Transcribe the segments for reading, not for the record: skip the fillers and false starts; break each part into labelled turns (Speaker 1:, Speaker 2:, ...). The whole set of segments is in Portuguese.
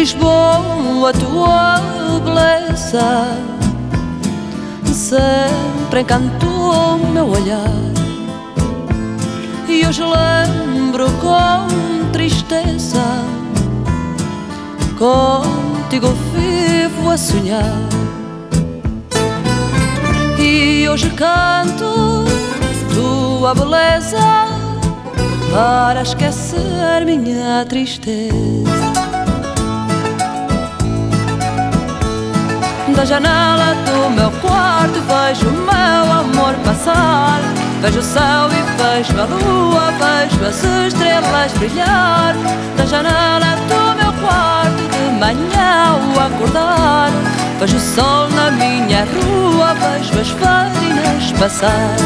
Speaker 1: Lisboa, tua beleza sempre encantou o meu olhar, e hoje lembro com tristeza, contigo vivo a sonhar. E hoje canto tua beleza para esquecer minha tristeza. Da janela do meu quarto vejo o meu amor passar, vejo o céu e vejo a lua, vejo as estrelas brilhar. Da janela do meu quarto de manhã ao acordar, vejo o sol na minha rua, vejo as farinas passar.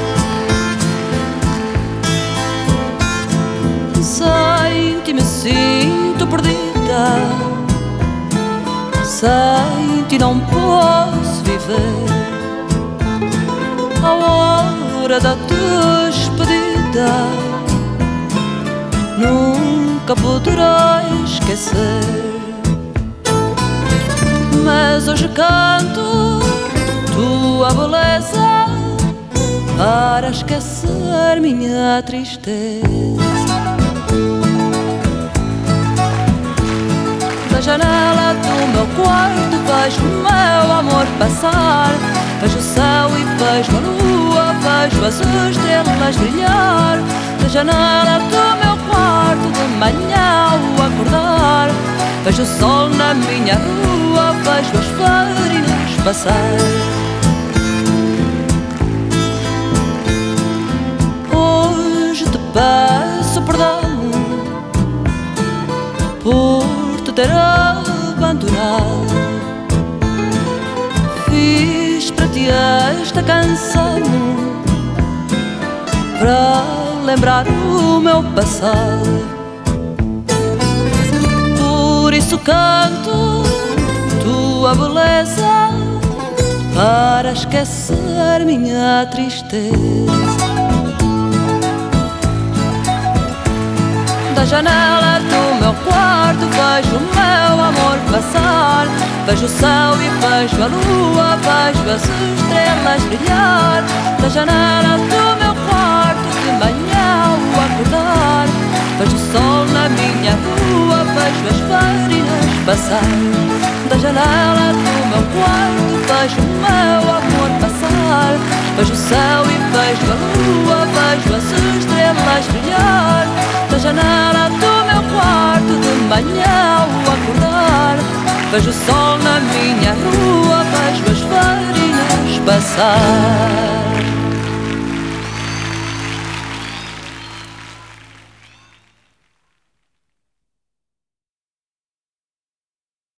Speaker 1: Sem ti me sinto perdida, sem ti não posso viver. A hora da despedida nunca poderei esquecer. Mas hoje canto tua beleza para esquecer minha tristeza. Da janela do meu quarto vejo o meu amor passar, vejo o céu e vejo a lua, vejo as estrelas brilhar. Da janela do meu quarto de manhã ao acordar, vejo o sol na minha rua, vejo as farinas passar. Hoje te peço perdão por te ter abandonado. Fiz para ti esta canção para lembrar o meu passado. Por isso canto tua beleza para esquecer minha tristeza. Da janela do meu quarto vejo o meu amor passar, vejo o céu e vejo a lua, vejo as estrelas brilhar. Da janela do meu quarto de manhã ao acordar, vejo o sol na minha rua, vejo as farinas passar. Da janela do meu quarto vejo o meu amor passar, vejo o céu e vejo a lua, vejo as estrelas brilhar. Da janela do meu quarto de manhã ao acordar, vejo o sol na minha rua, vejo as farinas passar.